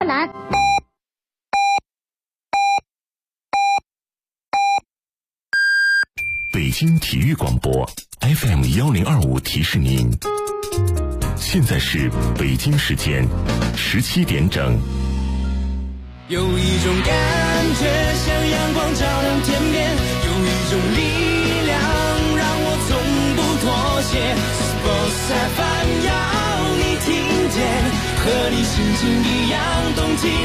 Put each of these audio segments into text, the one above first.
南。 北京体育广播 FM1025提示您，现在是北京时间17点整。 有一种感觉像阳光照亮天边，有一种力量让我从不妥协。Sports FM 要你听见，和你心情一样动起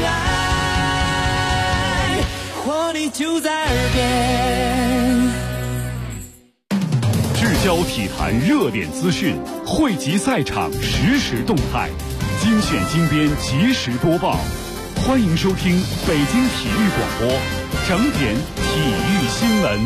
来，活力就在耳边。 聚焦体坛热点资讯，汇集赛场实时动态，精选精编及时播报。欢迎收听北京体育广播整点体育新闻。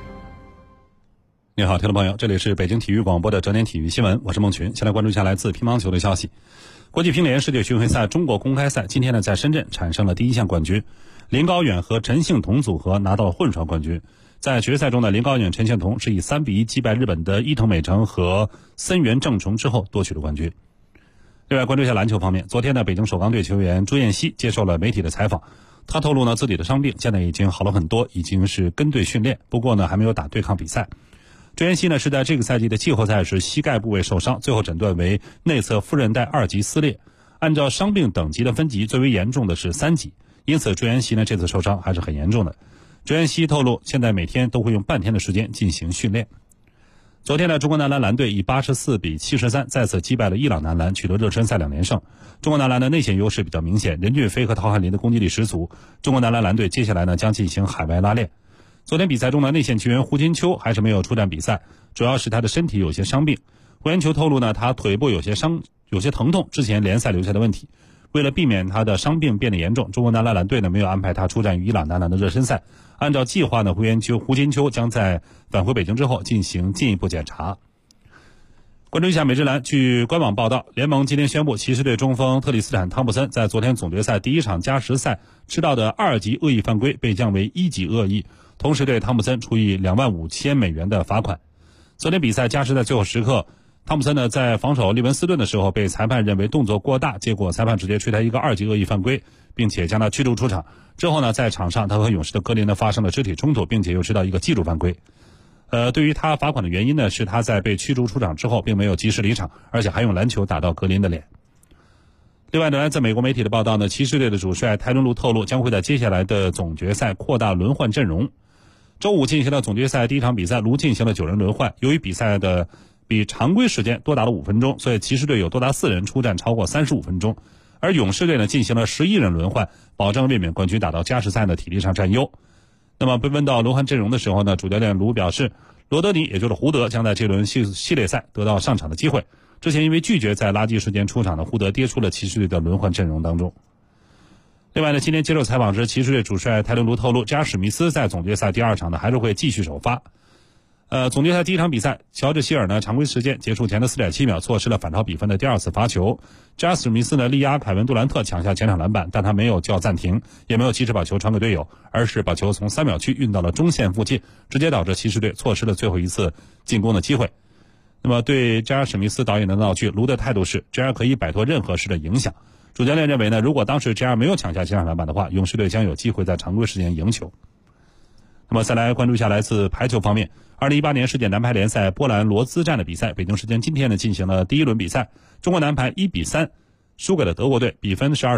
你好，听众朋友，这里是北京体育广播的整点体育新闻，我是孟群。先来关注一下来自乒乓球的消息。国际乒联世界巡回赛中国公开赛今天呢，在深圳产生了第一项冠军，林高远和陈幸同组合拿到了混双冠军。在决赛中呢，林高远、陈幸同是以3-1击败日本的伊藤美诚和森原正崇之后夺取了冠军。另外关注一下篮球方面，昨天呢，北京首钢队球员朱彦西接受了媒体的采访，他透露呢自己的伤病现在已经好了很多，已经是跟队训练，不过呢还没有打对抗比赛。朱彦西呢是在这个赛季的季后赛时膝盖部位受伤，最后诊断为内侧副韧带2级撕裂，按照伤病等级的分级，最为严重的是3级，因此朱彦西呢这次受伤还是很严重的。朱彦西透露，现在每天都会用半天的时间进行训练。昨天呢，中国男篮篮队以84-73再次击败了伊朗男篮，取得热身赛2连胜。中国男篮的内线优势比较明显，任骏飞和陶汉林的攻击力十足。中国男篮篮队接下来呢将进行海外拉练。昨天比赛中呢，内线球员胡金秋还是没有出战比赛，主要是他的身体有些伤病。胡金秋透露呢，他腿部有些疼痛，之前联赛留下的问题。为了避免他的伤病变得严重，中国男篮篮队呢没有安排他出战于伊朗男篮的热身赛。按照计划呢，胡金秋将在返回北京之后进行进一步检查。关注一下美职篮，据官网报道，联盟今天宣布，骑士队中锋特里斯坦·汤普森在昨天总决赛第一场加时赛吃到的2级恶意犯规被降为1级恶意，同时对汤普森处以$25,000的罚款。昨天比赛加时赛最后时刻，汤普森呢在防守利文斯顿的时候被裁判认为动作过大，结果裁判直接吹他一个2级恶意犯规，并且将他驱逐出场。之后呢，在场上他和勇士的格林呢发生了肢体冲突，并且又吃到一个技术犯规。对于他罚款的原因呢，是他在被驱逐出场之后并没有及时离场，而且还用篮球打到格林的脸。另外呢，来自美国媒体的报道呢，骑士队的主帅泰伦卢透露，将会在接下来的总决赛扩大轮换阵容。周五进行了总决赛第一场比赛，卢进行了9人轮换。由于比赛的比常规时间多达了5分钟，所以骑士队有多达4人出战超过35分钟。而勇士队呢进行了11人轮换，保证卫冕冠军打到加时赛的体力上占优。那么被问到轮换阵容的时候呢，主教练卢表示，罗德尼也就是胡德将在这轮系列赛得到上场的机会。之前因为拒绝在垃圾时间出场的胡德跌出了骑士队的轮换阵容当中。另外呢，今天接受采访时，骑士队主帅泰伦卢透露，加史密斯在总决赛第2场呢还是会继续首发。总决赛第一场比赛，乔治希尔呢常规时间结束前的 4.7 秒错失了反超比分的第2次罚球。加史密斯呢力压凯文杜兰特抢下前场篮板，但他没有叫暂停，也没有及时把球传给队友，而是把球从3秒区运到了中线附近，直接导致骑士队错失了最后一次进攻的机会。那么对加史密斯导演的闹剧，卢的态度是 JR 可以摆脱任何事的影响。主教练认为呢，如果当时 JR 没有抢下前场篮板的话，勇士队将有机会在常规时间赢球。那么再来关注一下来自排球方面，2018年世界男排联赛波兰罗兹站的比赛，北京时间今天呢进行了第一轮比赛，中国男排1-3输给了德国队，比分是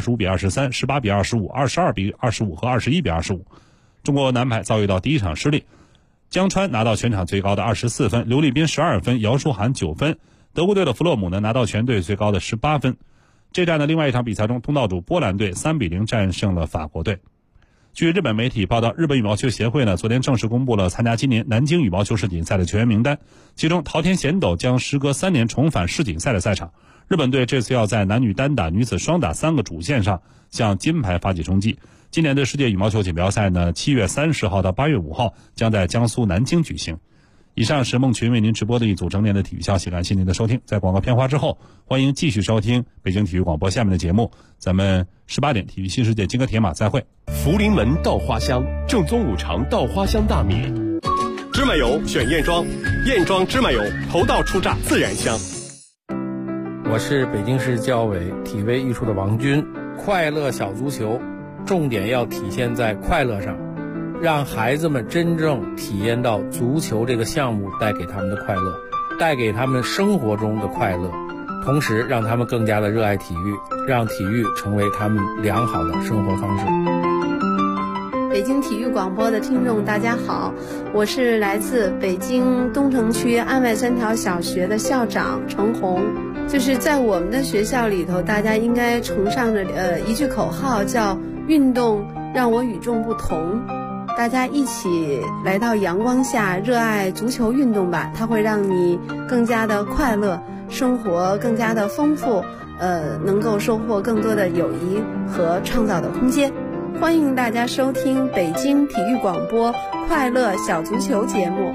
25-23、18-25、22-25和21-25。中国男排遭遇到第一场失利，江川拿到全场最高的24分，刘立斌12分，姚舒涵9分，德国队的弗洛姆呢拿到全队最高的18分。这站的另外一场比赛中，东道主波兰队3-0战胜了法国队。据日本媒体报道，日本羽毛球协会呢昨天正式公布了参加今年南京羽毛球世锦赛的球员名单，其中桃田贤斗将时隔3年重返世锦赛的赛场。日本队这次要在男女单打、女子双打3个主线上向金牌发起冲击。今年的世界羽毛球锦标赛呢，7月30号到8月5号将在江苏南京举行。以上是孟群为您直播的一组整点的体育消息，感谢您的收听。在广告片花之后，欢迎继续收听北京体育广播下面的节目，咱们18点体育新世界金戈铁马再会。 福临门稻花香，正宗五常稻花香大米，芝麻油选燕庄，燕庄芝麻油头道出榨自然香。 我是北京市教委体卫艺术的王军。 快乐小足球重点要体现在快乐上，让孩子们真正体验到足球这个项目带给他们的快乐，带给他们生活中的快乐，同时让他们更加的热爱体育，让体育成为他们良好的生活方式。 北京体育广播的听众大家好，我是来自北京东城区安外三条小学的校长程红。就是在我们的学校里头，大家应该崇尚着一句口号，叫运动让我与众不同。大家一起来到阳光下，热爱足球运动吧，它会让你更加的快乐，生活更加的丰富，能够收获更多的友谊和创造的空间。欢迎大家收听北京体育广播快乐小足球节目。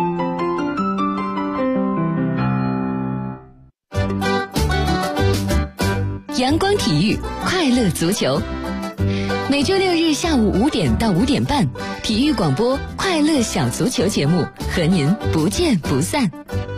阳光体育快乐足球，每周六日下午5点到5点半，体育广播快乐小足球节目和您不见不散。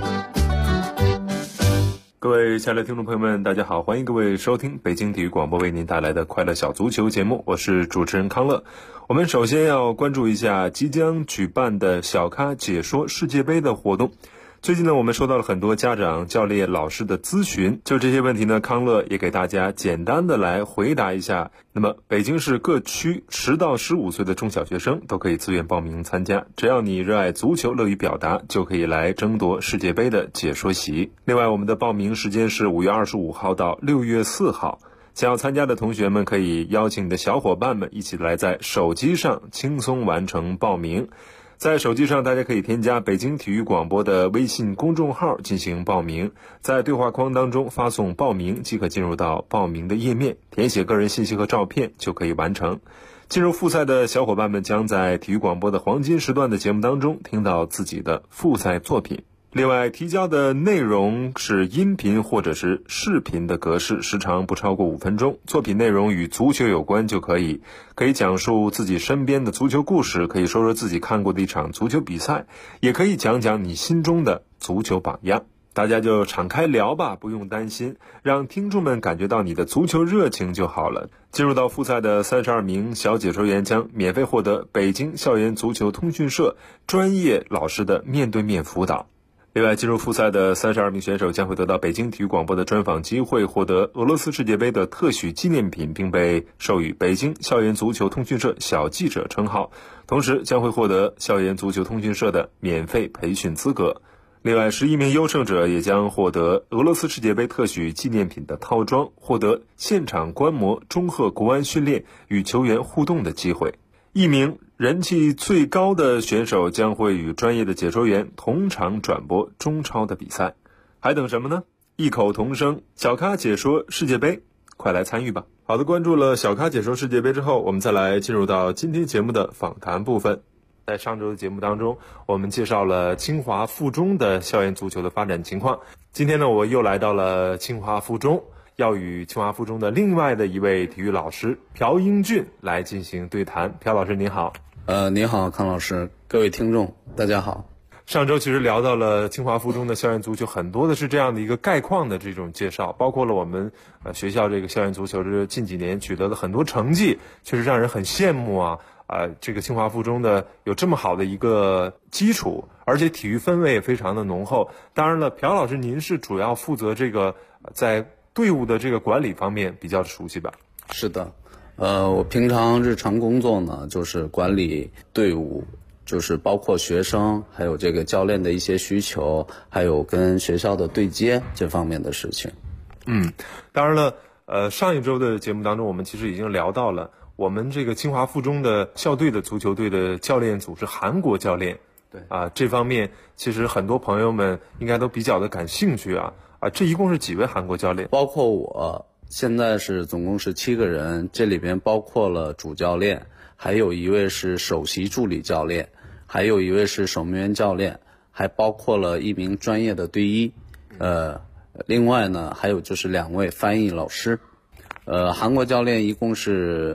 各位亲爱的听众朋友们，大家好，欢迎各位收听北京体育广播为您带来的快乐小足球节目，我是主持人康乐。我们首先要关注一下即将举办的小咖解说世界杯的活动。最近呢，我们收到了很多家长、教练、老师的咨询，就这些问题呢，康乐也给大家简单的来回答一下。那么，北京市各区10到15岁的中小学生都可以自愿报名参加，只要你热爱足球、乐于表达，就可以来争夺世界杯的解说席。另外，我们的报名时间是5月25号到6月4号。想要参加的同学们可以邀请你的小伙伴们一起来在手机上轻松完成报名。在手机上，大家可以添加北京体育广播的微信公众号进行报名，在对话框当中发送报名，即可进入到报名的页面，填写个人信息和照片就可以完成。进入复赛的小伙伴们将在体育广播的黄金时段的节目当中听到自己的复赛作品。另外，提交的内容是音频或者是视频的格式，时长不超过5分钟。作品内容与足球有关就可以讲述自己身边的足球故事，可以说说自己看过的一场足球比赛，也可以讲讲你心中的足球榜样。大家就敞开聊吧，不用担心，让听众们感觉到你的足球热情就好了。进入到复赛的32名小解说员将免费获得北京校园足球通讯社专业老师的面对面辅导。另外，进入复赛的32名选手将会得到北京体育广播的专访机会，获得俄罗斯世界杯的特许纪念品，并被授予北京校园足球通讯社小记者称号，同时将会获得校园足球通讯社的免费培训资格。另外，11名优胜者也将获得俄罗斯世界杯特许纪念品的套装，获得现场观摩中赫国安训练与球员互动的机会。1名人气最高的选手将会与专业的解说员同场转播中超的比赛。还等什么呢？异口同声，小咖解说世界杯，快来参与吧。好的，关注了小咖解说世界杯之后，我们再来进入到今天节目的访谈部分。在上周的节目当中，我们介绍了清华附中的校园足球的发展情况。今天呢，我又来到了清华附中，要与清华附中的另外的一位体育老师朴英俊来进行对谈。朴老师您好。 您好，康老师，各位听众大家好。 上周其实聊到了清华附中的校园足球，很多的是这样的一个概况的这种介绍，包括了我们学校这个校园足球这近几年取得了很多成绩，确实让人很羡慕啊。这个清华附中的有这么好的一个基础，而且体育氛围也非常的浓厚。当然了，朴老师您是主要负责这个在队伍的这个管理方面比较熟悉吧？ 是的，我平常日常工作呢，就是管理队伍，就是包括学生，还有这个教练的一些需求，还有跟学校的对接这方面的事情。 当然了，上一周的节目当中，我们其实已经聊到了我们这个清华附中的校队的足球队的教练组是韩国教练。 对这方面其实很多朋友们应该都比较的感兴趣啊。这一共是几位韩国教练？ 包括我，现在是总共是7个人，这里边包括了主教练，还有一位是首席助理教练，还有一位是守门员教练，还包括了1名专业的队医，另外呢还有就是2位翻译老师。韩国教练一共是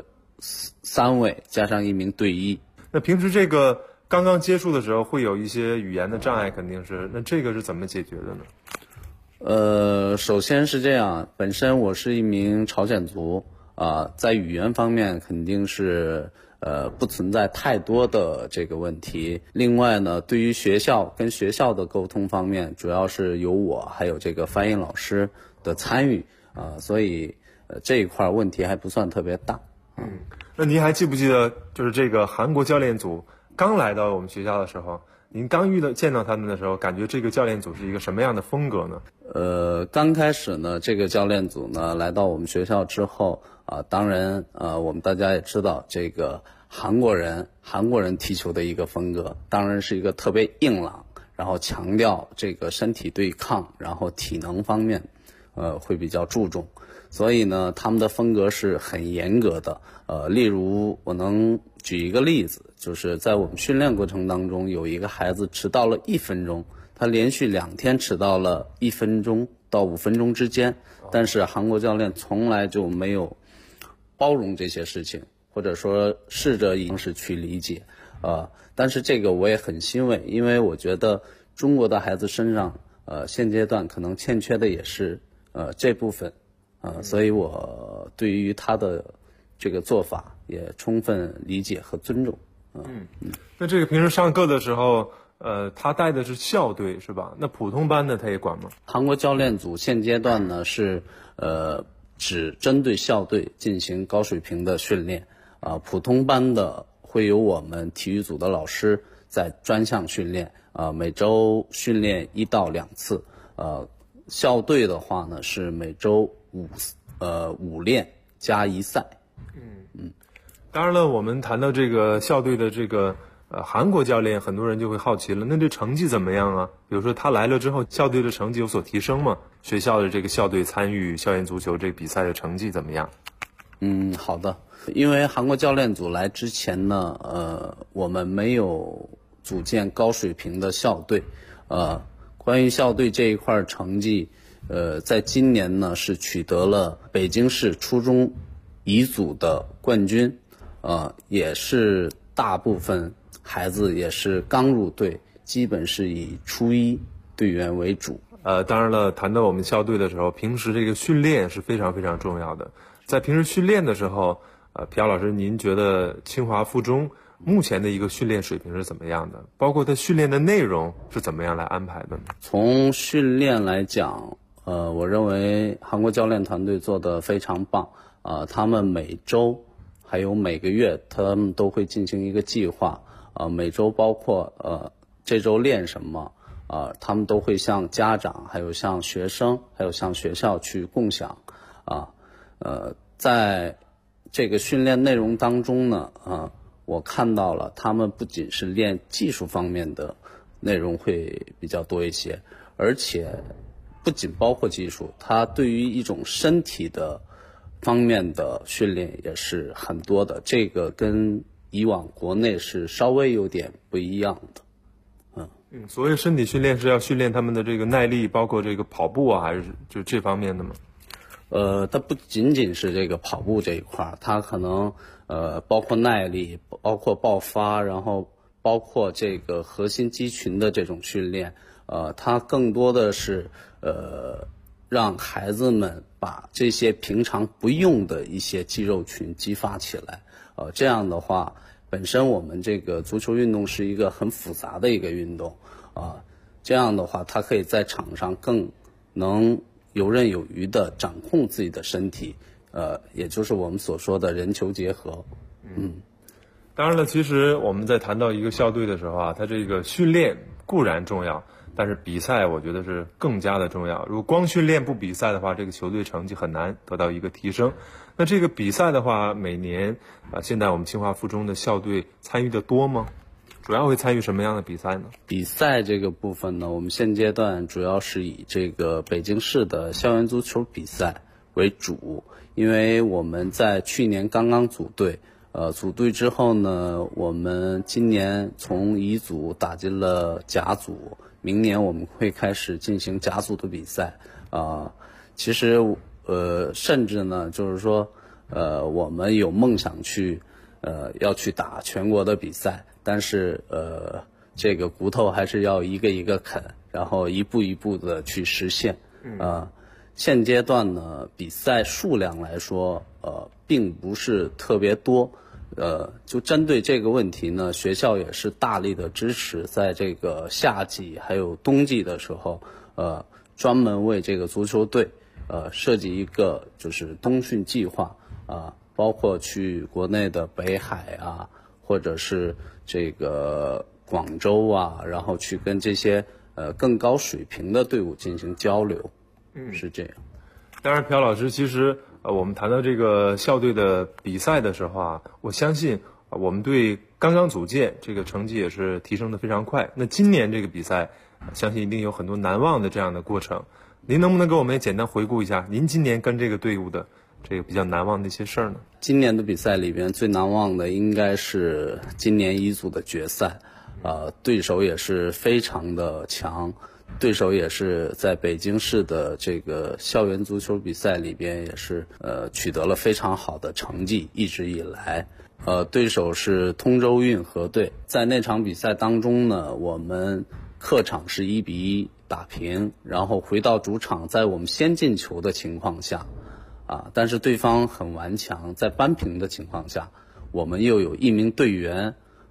3位，加上1名队医。 那平时这个刚刚接触的时候会有一些语言的障碍，肯定是，那这个是怎么解决的呢？ 首先是这样，本身我是一名朝鲜族， 在语言方面肯定是不存在太多的这个问题。另外呢，对于学校的沟通方面，主要是由我还有这个翻译老师的参与所以这一块问题还不算特别大。 那您还记不记得，就是这个韩国教练组刚来到我们学校的时候，您刚见到他们的时候，感觉这个教练组是一个什么样的风格呢？ 刚开始呢，这个教练组呢来到我们学校之后当然我们大家也知道，这个韩国人踢球的一个风格，当然是一个特别硬朗，然后强调这个身体对抗，然后体能方面会比较注重。所以呢，他们的风格是很严格的。例如我能举一个例子，就是在我们训练过程当中，有一个孩子迟到了1分钟，他连续2天迟到了1分钟到5分钟之间，但是韩国教练从来就没有包容这些事情，或者说试着以方式去理解但是这个我也很欣慰，因为我觉得中国的孩子身上现阶段可能欠缺的也是这部分所以我对于他的这个做法也充分理解和尊重。 那这个平时上课的时候他带的是校队是吧？那普通班的他也管吗？ 韩国教练组现阶段呢是只针对校队进行高水平的训练普通班的会有我们体育组的老师在专项训练每周训练1到2次校队的话呢是每周5练加1赛。 当然了，我们谈到这个校队的这个韩国教练，很多人就会好奇了，那这成绩怎么样啊？比如说他来了之后，校队的成绩有所提升吗？学校的这个校队参与校园足球这个比赛的成绩怎么样？ 好的。因为韩国教练组来之前呢我们没有组建高水平的校队关于校队这一块成绩在今年呢是取得了北京市初中乙组的冠军也是大部分孩子也是刚入队，基本是以初一队员为主。 当然了，谈到我们校队的时候，平时这个训练是非常非常重要的。在平时训练的时候皮亚老师，您觉得清华附中目前的一个训练水平是怎么样的？包括它训练的内容是怎么样来安排的呢？ 从训练来讲我认为韩国教练团队做得非常棒他们每周还有每个月他们都会进行一个计划每周包括这周练什么他们都会向家长还有向学生还有向学校去共享在这个训练内容当中呢我看到了他们不仅是练技术方面的内容会比较多一些，而且不仅包括技术，他对于一种身体的方面的训练也是很多的，这个跟以往国内是稍微有点不一样的。 所谓身体训练是要训练他们的这个耐力，包括这个跑步还是就这方面的吗？ 它不仅仅是这个跑步这一块，它可能包括耐力，包括爆发，然后包括这个核心肌群的这种训练，它更多的是让孩子们把这些平常不用的一些肌肉群激发起来，这样的话，本身我们这个足球运动是一个很复杂的一个运动，这样的话，它可以在场上更能游刃有余地掌控自己的身体，也就是我们所说的人球结合。 当然了，其实我们在谈到一个校队的时候它这个训练固然重要，但是比赛我觉得是更加的重要。如果光训练不比赛的话，这个球队成绩很难得到一个提升。那这个比赛的话，每年现在我们清华附中的校队参与的多吗？主要会参与什么样的比赛呢？ 比赛这个部分呢，我们现阶段主要是以这个北京市的校园足球比赛为主，因为我们在去年刚刚组队，组队之后呢，我们今年从乙组打进了甲组，明年我们会开始进行甲组的比赛。其实甚至呢，就是说我们有梦想去要去打全国的比赛，但是这个骨头还是要一个一个啃，然后一步一步的去实现。 现阶段呢，比赛数量来说，并不是特别多。就针对这个问题呢，学校也是大力的支持，在这个夏季还有冬季的时候，专门为这个足球队，设计一个就是冬训计划包括去国内的北海啊，或者是这个广州啊，然后去跟这些更高水平的队伍进行交流。是这样。 当然，朴老师，其实我们谈到这个校队的比赛的时候啊，我相信我们队刚刚组建，这个成绩也是提升的非常快。那今年这个比赛，相信一定有很多难忘的这样的过程。您能不能给我们简单回顾一下您今年跟这个队伍的这个比较难忘的一些事儿呢？ 今年的比赛里边最难忘的应该是今年一组的决赛，对手也是非常的强。对手也是在北京市的这个校园足球比赛里边也是取得了非常好的成绩，一直以来。对手是通州运河队，在那场比赛当中呢，我们客场是1-1打平，然后回到主场，在我们先进球的情况下，但是对方很顽强，在扳平的情况下，我们又有一名队员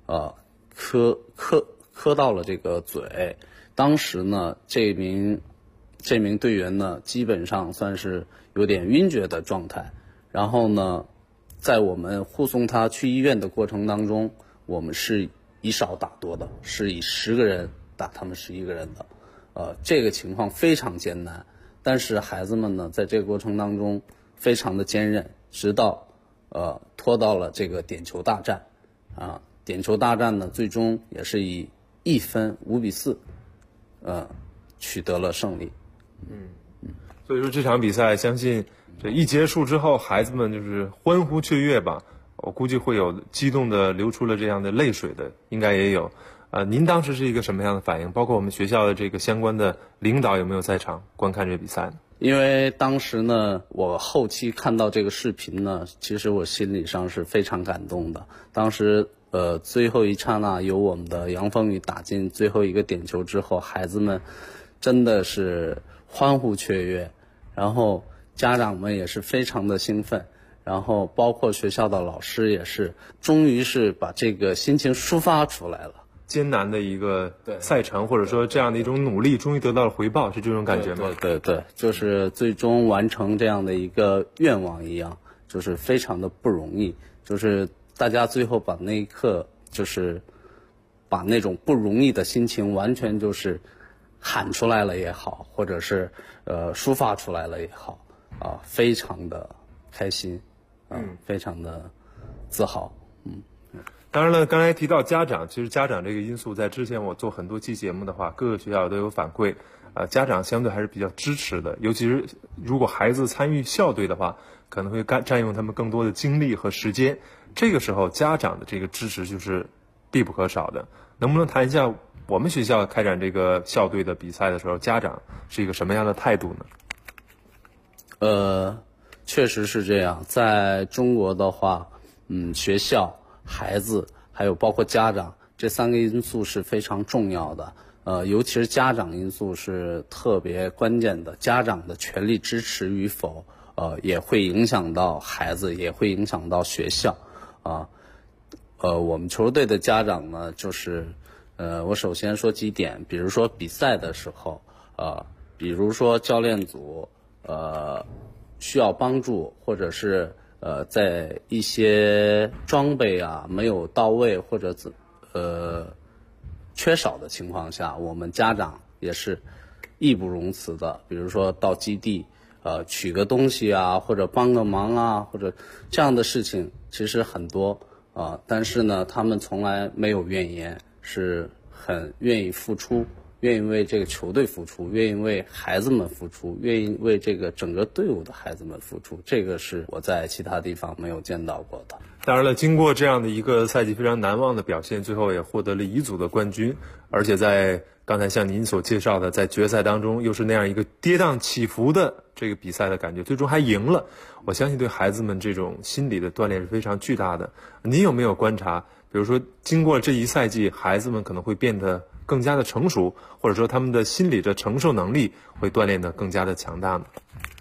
磕到了这个嘴。当时呢，这名队员呢，基本上算是有点晕厥的状态。然后呢，在我们护送他去医院的过程当中，我们是以少打多的，是以10个人打他们11个人的。这个情况非常艰难，但是孩子们呢，在这个过程当中非常的坚韧，直到拖到了这个点球大战。点球大战呢，最终也是以1分5-4。取得了胜利。 所以说这场比赛，相信这一结束之后，孩子们就是欢呼雀跃吧。我估计会有激动的流出了这样的泪水的，应该也有。您当时是一个什么样的反应？包括我们学校的这个相关的领导有没有在场观看这比赛呢？ 因为当时呢，我后期看到这个视频呢，其实我心理上是非常感动的。当时最后一刹那，由我们的杨峰宇打进最后一个点球之后，孩子们真的是欢呼雀跃，然后家长们也是非常的兴奋，然后包括学校的老师也是，终于是把这个心情抒发出来了。 艰难的一个赛程，或者说这样的一种努力，终于得到了回报，是这种感觉吗？ 对，就是最终完成这样的一个愿望一样，就是非常的不容易，就是大家最后把那一刻，就是把那种不容易的心情完全就是喊出来了也好，或者是抒发出来了也好，非常的开心，非常的自豪。 当然了，刚才提到家长，其实家长这个因素，在之前我做很多期节目的话，各个学校都有反馈，家长相对还是比较支持的，尤其是如果孩子参与校队的话，可能会占用他们更多的精力和时间，这个时候家长的这个支持就是必不可少的。能不能谈一下我们学校开展这个校队的比赛的时候，家长是一个什么样的态度呢？确实是这样，在中国的话，学校、孩子还有包括家长这3个因素是非常重要的，尤其是家长因素是特别关键的。家长的全力支持与否，也会影响到孩子，也会影响到学校。我们球队的家长呢，就是我首先说几点，比如说比赛的时候，比如说教练组需要帮助，或者是在一些装备没有到位或者缺少的情况下，我们家长也是义不容辞的。比如说到基地取个东西或者帮个忙或者这样的事情其实很多但是呢，他们从来没有怨言，是很愿意付出，愿意为这个球队付出，愿意为孩子们付出，愿意为这个整个队伍的孩子们付出，这个是我在其他地方没有见到过的。 当然了，经过这样的一个赛季非常难忘的表现，最后也获得了乙组的冠军，而且在刚才像您所介绍的，在决赛当中又是那样一个跌宕起伏的这个比赛的感觉，最终还赢了。我相信对孩子们这种心理的锻炼是非常巨大的。您有没有观察，比如说经过这一赛季，孩子们可能会变得更加的成熟，或者说他们的心理的承受能力会锻炼得更加的强大呢？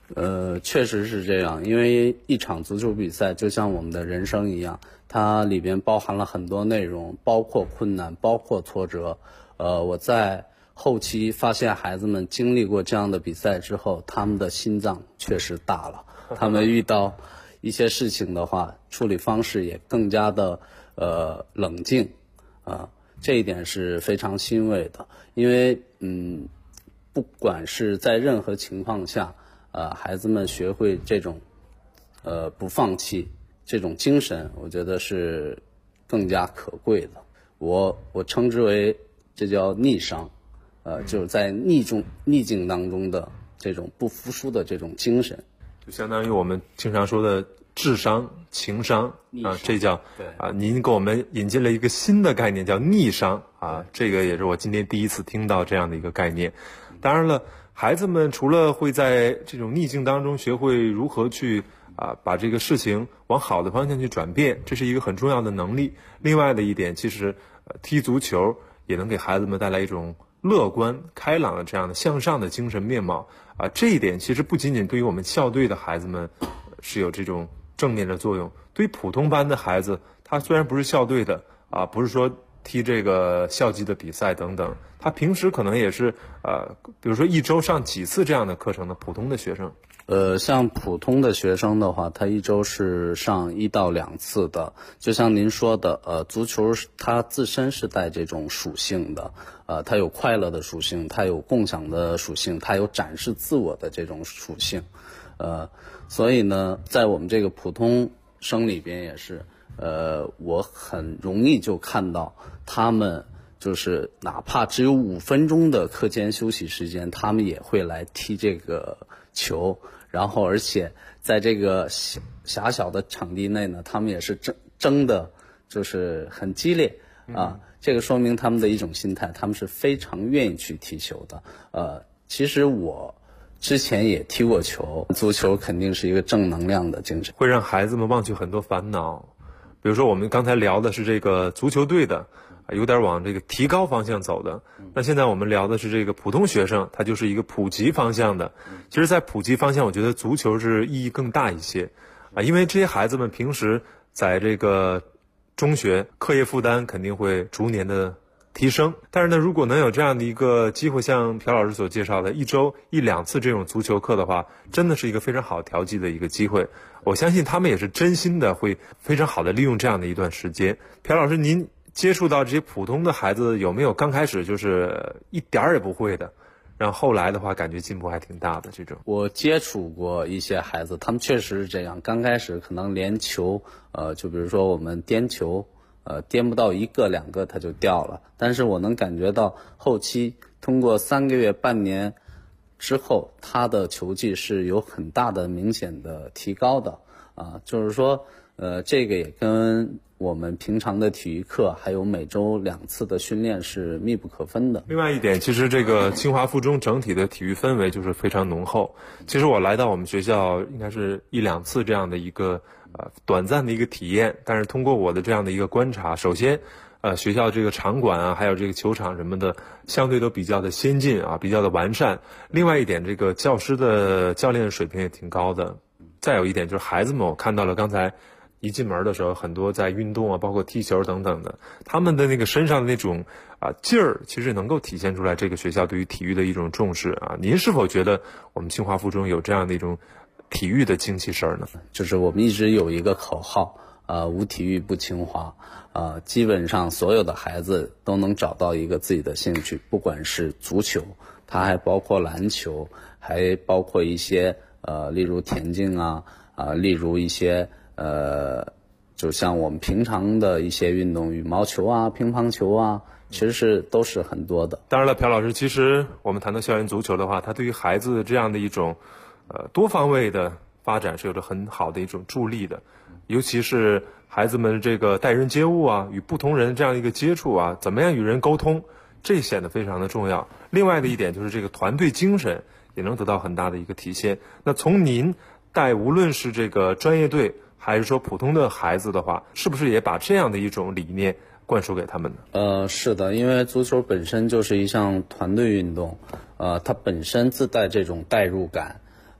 确实是这样，因为一场足球比赛就像我们的人生一样，它里边包含了很多内容，包括困难，包括挫折。我在后期发现孩子们经历过这样的比赛之后，他们的心脏确实大了，他们遇到一些事情的话，处理方式也更加的冷静这一点是非常欣慰的。因为不管是在任何情况下，孩子们学会这种不放弃这种精神，我觉得是更加可贵的。我称之为这叫逆商，就是在逆境当中的这种不服输的这种精神， 就相当于我们经常说的智商、情商啊，这叫您给我们引进了一个新的概念，叫逆商啊，这个也是我今天第一次听到这样的一个概念。当然了，孩子们除了会在这种逆境当中学会如何去把这个事情往好的方向去转变，这是一个很重要的能力。另外的一点，其实踢足球也能给孩子们带来一种乐观开朗的这样的向上的精神面貌这一点其实不仅仅对于我们校队的孩子们是有这种正面的作用，对于普通班的孩子，他虽然不是校队的不是说踢这个校级的比赛等等，他平时可能也是比如说一周上几次这样的课程的普通的学生。 像普通的学生的话，他一周是上1到2次的。就像您说的，足球它自身是带这种属性的，它有快乐的属性，它有共享的属性，它有展示自我的这种属性。所以呢，在我们这个普通生里边也是，我很容易就看到他们就是哪怕只有5分钟的课间休息时间，他们也会来踢这个球。然后而且在这个狭小的场地内呢，他们也是争的就是很激烈这个说明他们的一种心态，他们是非常愿意去踢球的。其实我之前也踢过球，足球肯定是一个正能量的精神， 会让孩子们忘去很多烦恼。比如说我们刚才聊的是这个足球队的有点往这个提高方向走的，那现在我们聊的是这个普通学生，他就是一个普及方向的。其实在普及方向，我觉得足球是意义更大一些因为这些孩子们平时在这个中学课业负担肯定会逐年的提升，但是呢，如果能有这样的一个机会，像朴老师所介绍的1周1、2次这种足球课的话，真的是一个非常好调剂的一个机会。我相信他们也是真心的会非常好的利用这样的一段时间。朴老师，您接触到这些普通的孩子，有没有刚开始就是一点儿也不会的，然后后来的话感觉进步还挺大的这种？ 我接触过一些孩子，他们确实是这样，刚开始可能连球就比如说我们颠球颠不到1个2个他就掉了，但是我能感觉到后期通过3个月半年之后，他的球技是有很大的明显的提高的就是说这个也跟我们平常的体育课还有每周2次的训练是密不可分的。 另外一点，其实这个清华附中整体的体育氛围就是非常浓厚。其实我来到我们学校应该是1、2次这样的一个短暂的一个体验，但是通过我的这样的一个观察，首先学校这个场馆还有这个球场什么的相对都比较的先进比较的完善。另外一点，这个教师的教练水平也挺高的。再有一点就是孩子们，我看到了刚才一进门的时候，很多在运动包括踢球等等的，他们的那个身上的那种劲儿，其实能够体现出来这个学校对于体育的一种重视您是否觉得我们清华附中有这样的一种体育的精气神呢？ 就是我们一直有一个口号无体育不清华基本上所有的孩子都能找到一个自己的兴趣，不管是足球，它还包括篮球，还包括一些例如田径例如一些就像我们平常的一些运动，羽毛球乒乓球其实都是很多的。 当然了，朴老师，其实我们谈到校园足球的话，它对于孩子的这样的一种多方位的发展是有着很好的一种助力的，尤其是孩子们这个待人接物与不同人这样一个接触怎么样与人沟通，这显得非常的重要。另外的一点就是这个团队精神也能得到很大的一个体现。那从您带无论是这个专业队还是说普通的孩子的话，是不是也把这样的一种理念灌输给他们呢？ 是的，因为足球本身就是一项团队运动它本身自带这种代入感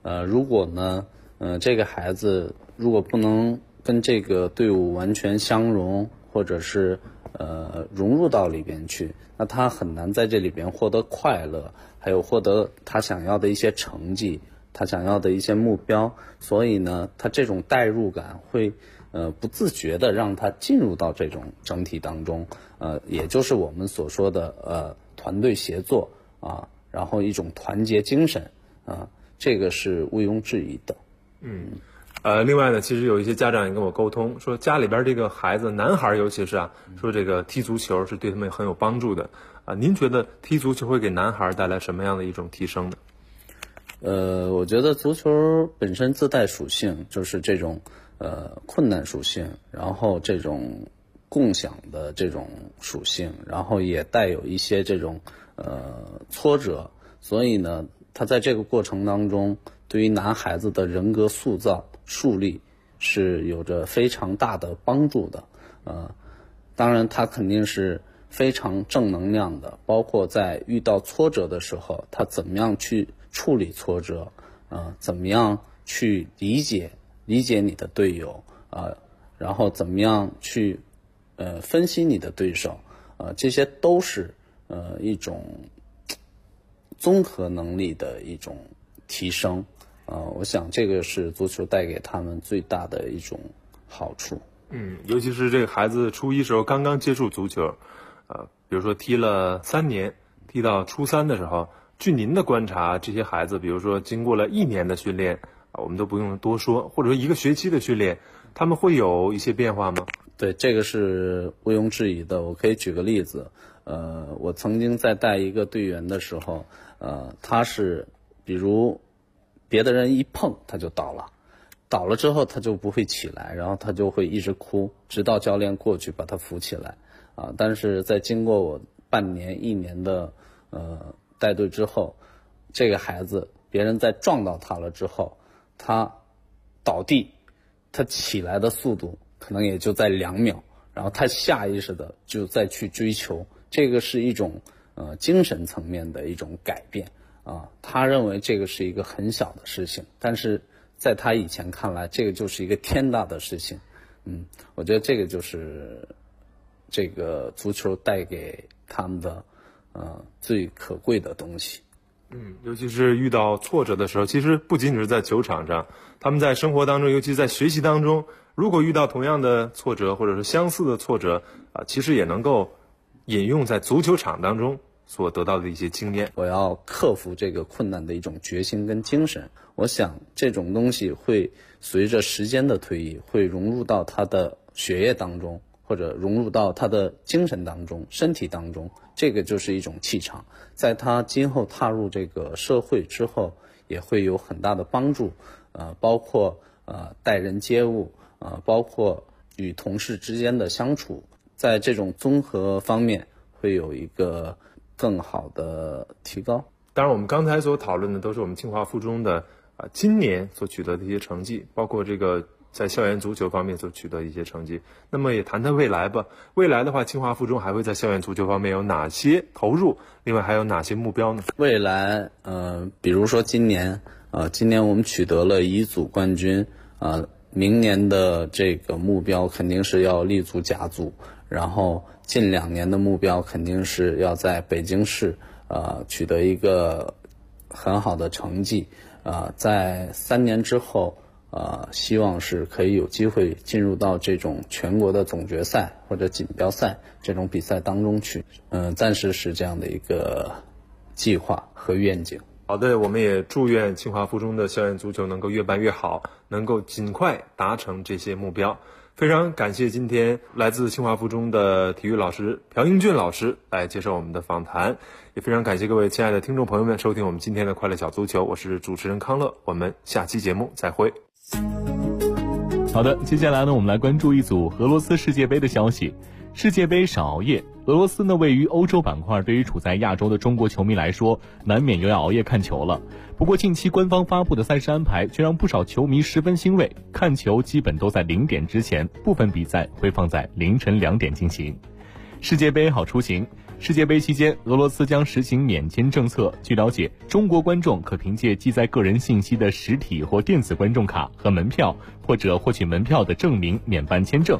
如果呢，这个孩子如果不能跟这个队伍完全相融，或者是融入到里边去，那他很难在这里边获得快乐，还有获得他想要的一些成绩，他想要的一些目标。所以呢，他这种代入感会不自觉的让他进入到这种整体当中，也就是我们所说的团队协作啊，然后一种团结精神啊，这个是毋庸置疑的。 另外呢，其实有一些家长也跟我沟通，说家里边这个孩子，男孩尤其是说这个踢足球是对他们很有帮助的您觉得踢足球会给男孩带来什么样的一种提升呢？ 我觉得足球本身自带属性，就是这种困难属性，然后这种共享的这种属性，然后也带有一些这种挫折，所以呢，他在这个过程当中，对于男孩子的人格塑造树立是有着非常大的帮助的。当然他肯定是非常正能量的，包括在遇到挫折的时候，他怎么样去处理挫折，怎么样去理解你的队友，然后怎么样去分析你的对手，这些都是一种综合能力的一种提升。我想这个是足球带给他们最大的一种好处。 尤其是这个孩子初一时候刚刚接触足球，比如说踢了3年，踢到初3的时候，据您的观察，这些孩子比如说经过了1年的训练，我们都不用多说，或者说1个学期的训练，他们会有一些变化吗？ 对，这个是毋庸置疑的。我可以举个例子，我曾经在带一个队员的时候，他是比如别的人一碰他就倒了之后他就不会起来，然后他就会一直哭，直到教练过去把他扶起来但是在经过我半年1年的带队之后，这个孩子别人在撞到他了之后，他倒地，他起来的速度可能也就在2秒，然后他下意识的就再去追求，这个是一种精神层面的一种改变他认为这个是一个很小的事情，但是在他以前看来，这个就是一个天大的事情。我觉得这个就是这个足球带给他们的最可贵的东西。 尤其是遇到挫折的时候，其实不仅仅是在球场上，他们在生活当中，尤其在学习当中，如果遇到同样的挫折或者是相似的挫折其实也能够引用在足球场当中所得到的一些经验。 我要克服这个困难的一种决心跟精神，我想这种东西会随着时间的推移，会融入到他的血液当中，或者融入到他的精神当中、身体当中，这个就是一种气场，在他今后踏入这个社会之后也会有很大的帮助，包括待人接物，包括与同事之间的相处，在这种综合方面会有一个更好的提高。 当然我们刚才所讨论的都是我们清华附中的今年所取得的一些成绩，包括这个在校园足球方面所取得的一些成绩。那么也谈谈未来吧。未来的话，清华附中还会在校园足球方面有哪些投入？另外还有哪些目标呢？ 未来比如说今年我们取得了乙组冠军明年的这个目标肯定是要立足甲组，然后近2年的目标肯定是要在北京市取得一个很好的成绩，在3年之后希望是可以有机会进入到这种全国的总决赛或者锦标赛这种比赛当中去，暂时是这样的一个计划和愿景。 好的，我们也祝愿清华附中的校园足球能够越办越好，能够尽快达成这些目标。非常感谢今天来自清华附中的体育老师朴英俊老师来接受我们的访谈，也非常感谢各位亲爱的听众朋友们收听我们今天的快乐小足球，我是主持人康乐，我们下期节目再会。 好的，接下来呢，我们来关注一组俄罗斯世界杯的消息。世界杯少熬夜，俄罗斯呢位于欧洲板块，对于处在亚洲的中国球迷来说，难免又要熬夜看球了。不过近期官方发布的赛事安排却让不少球迷十分欣慰，看球基本都在0点之前，部分比赛会放在凌晨2点进行。世界杯好出行， 世界杯期间，俄罗斯将实行免签政策。据了解，中国观众可凭借记载个人信息的实体或电子观众卡和门票，或者获取门票的证明免办签证。